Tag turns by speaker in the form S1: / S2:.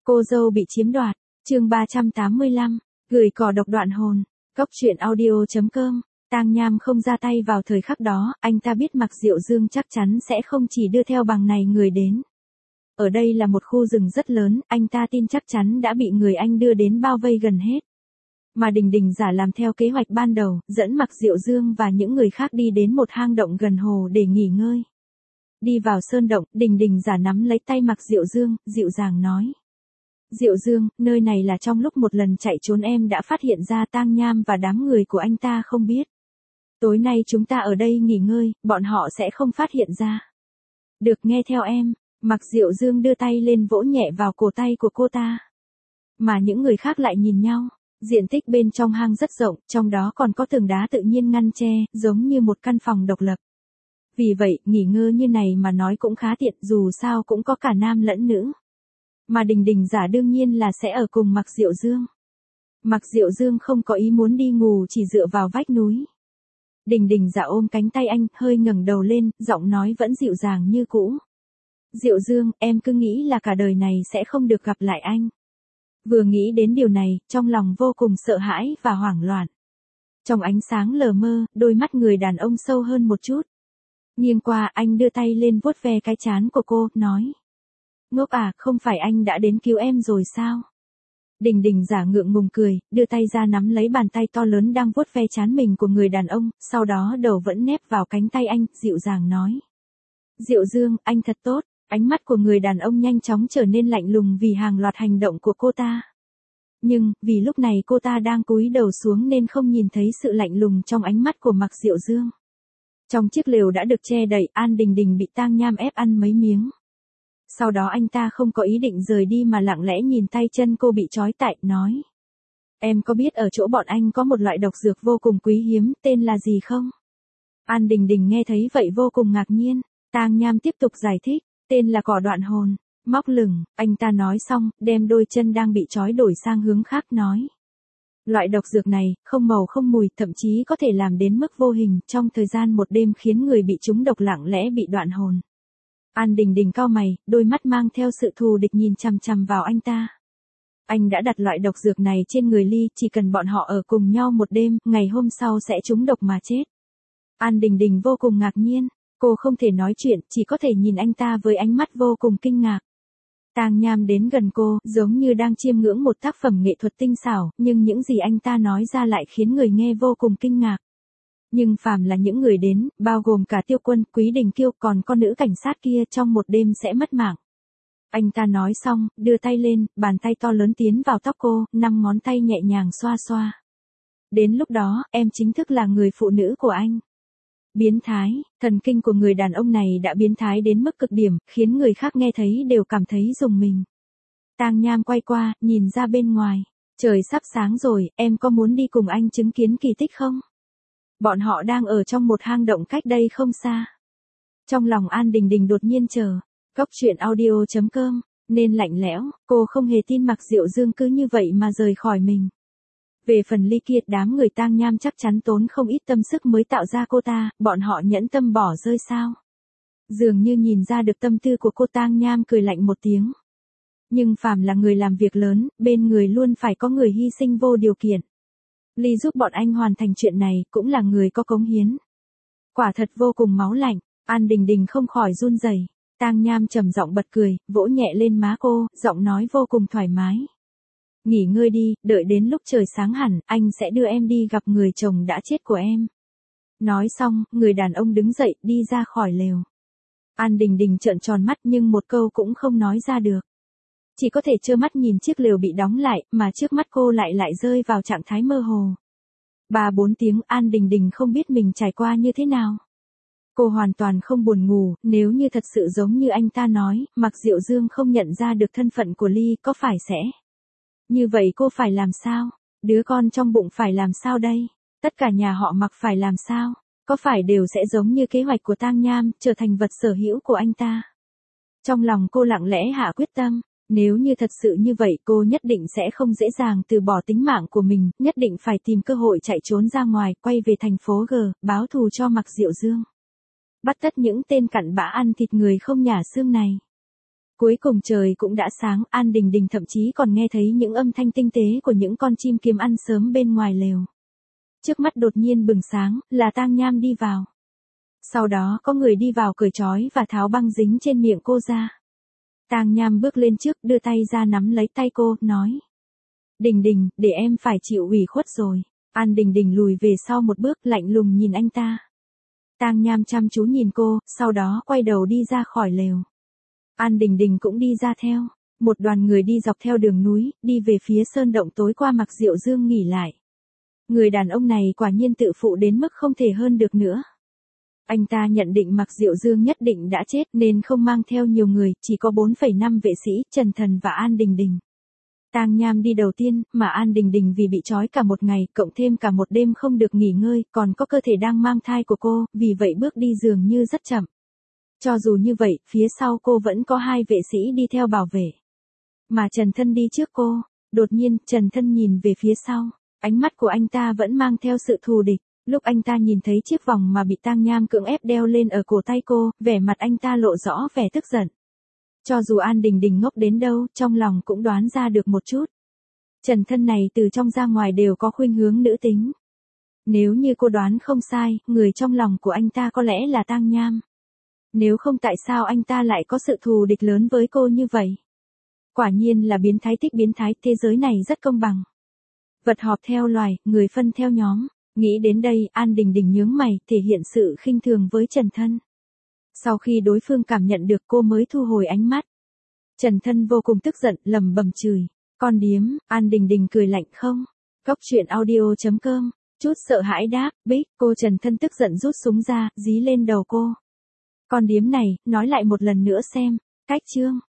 S1: Cô dâu bị chiếm đoạt, chương 385, gửi cỏ độc đoạn hồn, Cốc truyện audio.com. Tang Nham không ra tay vào thời khắc đó, anh ta biết Mạc Diệu Dương chắc chắn sẽ không chỉ đưa theo bằng này người đến. Ở đây là một khu rừng rất lớn, anh ta tin chắc chắn đã bị người anh đưa đến bao vây gần hết. Mà Đình Đình giả làm theo kế hoạch ban đầu, dẫn Mạc Diệu Dương và những người khác đi đến một hang động gần hồ để nghỉ ngơi. Đi vào sơn động, Đình Đình giả nắm lấy tay Mạc Diệu Dương, dịu dàng nói. Diệu Dương, nơi này là trong lúc một lần chạy trốn em đã phát hiện ra Tang Nham và đám người của anh ta không biết. Tối nay chúng ta ở đây nghỉ ngơi, bọn họ sẽ không phát hiện ra. Được, nghe theo em. Mạc Diệu Dương đưa tay lên vỗ nhẹ vào cổ tay của cô ta. Mà những người khác lại nhìn nhau. Diện tích bên trong hang rất rộng, trong đó còn có tường đá tự nhiên ngăn che, giống như một căn phòng độc lập. Vì vậy, nghỉ ngơi như này mà nói cũng khá tiện, dù sao cũng có cả nam lẫn nữ. Mà Đình Đình giả đương nhiên là sẽ ở cùng Mạc Diệu Dương. Mạc Diệu Dương không có ý muốn đi ngủ, chỉ dựa vào vách núi. Đình Đình giả ôm cánh tay anh, hơi ngẩng đầu lên, giọng nói vẫn dịu dàng như cũ. Diệu Dương, em cứ nghĩ là cả đời này sẽ không được gặp lại anh. Vừa nghĩ đến điều này, trong lòng vô cùng sợ hãi và hoảng loạn. Trong ánh sáng lờ mơ, đôi mắt người đàn ông sâu hơn một chút. Nghiêng qua, anh đưa tay lên vuốt ve cái trán của cô, nói. Ngốc à, không phải anh đã đến cứu em rồi sao? Đình Đình giả ngượng ngùng cười, đưa tay ra nắm lấy bàn tay to lớn đang vuốt ve trán mình của người đàn ông, sau đó đầu vẫn nép vào cánh tay anh, dịu dàng nói. Diệu Dương, anh thật tốt. Ánh mắt của người đàn ông nhanh chóng trở nên lạnh lùng vì hàng loạt hành động của cô ta. Nhưng, vì lúc này cô ta đang cúi đầu xuống nên không nhìn thấy sự lạnh lùng trong ánh mắt của Mạc Diệu Dương. Trong chiếc lều đã được che đậy, An Đình Đình bị Tang Nham ép ăn mấy miếng. Sau đó anh ta không có ý định rời đi mà lặng lẽ nhìn tay chân cô bị trói tại, nói. Em có biết ở chỗ bọn anh có một loại độc dược vô cùng quý hiếm, tên là gì không? An Đình Đình nghe thấy vậy vô cùng ngạc nhiên. Tang Nham tiếp tục giải thích. Tên là cỏ đoạn hồn, móc lửng, anh ta nói xong, đem đôi chân đang bị trói đổi sang hướng khác nói. Loại độc dược này, không màu không mùi, thậm chí có thể làm đến mức vô hình, trong thời gian một đêm khiến người bị trúng độc lặng lẽ bị đoạn hồn. An Đình Đình cau mày, đôi mắt mang theo sự thù địch nhìn chằm chằm vào anh ta. Anh đã đặt loại độc dược này trên người Ly, chỉ cần bọn họ ở cùng nhau một đêm, ngày hôm sau sẽ trúng độc mà chết. An Đình Đình vô cùng ngạc nhiên. Cô không thể nói chuyện, chỉ có thể nhìn anh ta với ánh mắt vô cùng kinh ngạc. Tang Nham đến gần cô, giống như đang chiêm ngưỡng một tác phẩm nghệ thuật tinh xảo, nhưng những gì anh ta nói ra lại khiến người nghe vô cùng kinh ngạc. Nhưng phàm là những người đến, bao gồm cả Tiêu Quân, Quý Đình Kiêu, còn con nữ cảnh sát kia trong một đêm sẽ mất mạng. Anh ta nói xong, đưa tay lên, bàn tay to lớn tiến vào tóc cô, 5 ngón tay nhẹ nhàng xoa xoa. Đến lúc đó, em chính thức là người phụ nữ của anh. Biến thái, thần kinh của người đàn ông này đã biến thái đến mức cực điểm, khiến người khác nghe thấy đều cảm thấy rùng mình. Tang Nham quay qua, nhìn ra bên ngoài. Trời sắp sáng rồi, em có muốn đi cùng anh chứng kiến kỳ tích không? Bọn họ đang ở trong một hang động cách đây không xa. Trong lòng An Đình Đình đột nhiên chờ. Cốc truyện audio.com, nên lạnh lẽo, cô không hề tin Mạc Diệu Dương cứ như vậy mà rời khỏi mình. Về phần Ly Kiệt, đám người Tang Nham chắc chắn tốn không ít tâm sức mới tạo ra cô ta, bọn họ nhẫn tâm bỏ rơi sao? Dường như nhìn ra được tâm tư của cô, Tang Nham cười lạnh một tiếng. Nhưng phàm là người làm việc lớn, bên người luôn phải có người hy sinh vô điều kiện. Ly giúp bọn anh hoàn thành chuyện này, cũng là người có cống hiến. Quả thật vô cùng máu lạnh, An Đình Đình không khỏi run rẩy. Tang Nham trầm giọng bật cười, vỗ nhẹ lên má cô, giọng nói vô cùng thoải mái. Nghỉ ngơi đi, đợi đến lúc trời sáng hẳn, anh sẽ đưa em đi gặp người chồng đã chết của em. Nói xong, người đàn ông đứng dậy, đi ra khỏi lều. An Đình Đình trợn tròn mắt nhưng một câu cũng không nói ra được. Chỉ có thể trơ mắt nhìn chiếc lều bị đóng lại, mà trước mắt cô lại rơi vào trạng thái mơ hồ. 3-4 tiếng An Đình Đình không biết mình trải qua như thế nào. Cô hoàn toàn không buồn ngủ, nếu như thật sự giống như anh ta nói, Mạc Diệu Dương không nhận ra được thân phận của Ly, có phải sẽ... Như vậy cô phải làm sao? Đứa con trong bụng phải làm sao đây? Tất cả nhà họ Mạc phải làm sao? Có phải đều sẽ giống như kế hoạch của Tang Nham, trở thành vật sở hữu của anh ta? Trong lòng cô lặng lẽ hạ quyết tâm, nếu như thật sự như vậy cô nhất định sẽ không dễ dàng từ bỏ tính mạng của mình, nhất định phải tìm cơ hội chạy trốn ra ngoài, quay về thành phố G, báo thù cho Mạc Diệu Dương. Bắt tất những tên cặn bã ăn thịt người không nhả xương này. Cuối cùng trời cũng đã sáng, An Đình Đình thậm chí còn nghe thấy những âm thanh tinh tế của những con chim kiếm ăn sớm bên ngoài lều. Trước mắt đột nhiên bừng sáng, là Tang Nham đi vào. Sau đó có người đi vào cởi trói và tháo băng dính trên miệng cô ra. Tang Nham bước lên trước, đưa tay ra nắm lấy tay cô, nói. Đình Đình, để em phải chịu ủy khuất rồi. An Đình Đình lùi về sau một bước, lạnh lùng nhìn anh ta. Tang Nham chăm chú nhìn cô, sau đó quay đầu đi ra khỏi lều. An Đình Đình cũng đi ra theo. Một đoàn người đi dọc theo đường núi, đi về phía sơn động tối qua Mạc Diệu Dương nghỉ lại. Người đàn ông này quả nhiên tự phụ đến mức không thể hơn được nữa. Anh ta nhận định Mạc Diệu Dương nhất định đã chết nên không mang theo nhiều người, chỉ có 4,5 vệ sĩ, Trần Thần và An Đình Đình. Tang Nham đi đầu tiên, mà An Đình Đình vì bị trói cả một ngày, cộng thêm cả một đêm không được nghỉ ngơi, còn có cơ thể đang mang thai của cô, vì vậy bước đi dường như rất chậm. Cho dù như vậy, phía sau cô vẫn có 2 vệ sĩ đi theo bảo vệ. Mà Trần Thân đi trước cô. Đột nhiên, Trần Thân nhìn về phía sau. Ánh mắt của anh ta vẫn mang theo sự thù địch. Lúc anh ta nhìn thấy chiếc vòng mà bị Tang Nham cưỡng ép đeo lên ở cổ tay cô, vẻ mặt anh ta lộ rõ vẻ tức giận. Cho dù An Đình Đình ngốc đến đâu, trong lòng cũng đoán ra được một chút. Trần Thân này từ trong ra ngoài đều có khuynh hướng nữ tính. Nếu như cô đoán không sai, người trong lòng của anh ta có lẽ là Tang Nham. Nếu không tại sao anh ta lại có sự thù địch lớn với cô như vậy? Quả nhiên là biến thái thích biến thái, thế giới này rất công bằng. Vật họp theo loài, người phân theo nhóm. Nghĩ đến đây, An Đình Đình nhướng mày, thể hiện sự khinh thường với Trần Thân. Sau khi đối phương cảm nhận được cô mới thu hồi ánh mắt. Trần Thân vô cùng tức giận, lẩm bẩm chửi. Con điếm, An Đình Đình cười lạnh không? Cốc truyện audio.com, chút sợ hãi đáp, bích, cô Trần Thân tức giận rút súng ra, dí lên đầu cô. Con điếm này, nói lại một lần nữa xem, cách chương.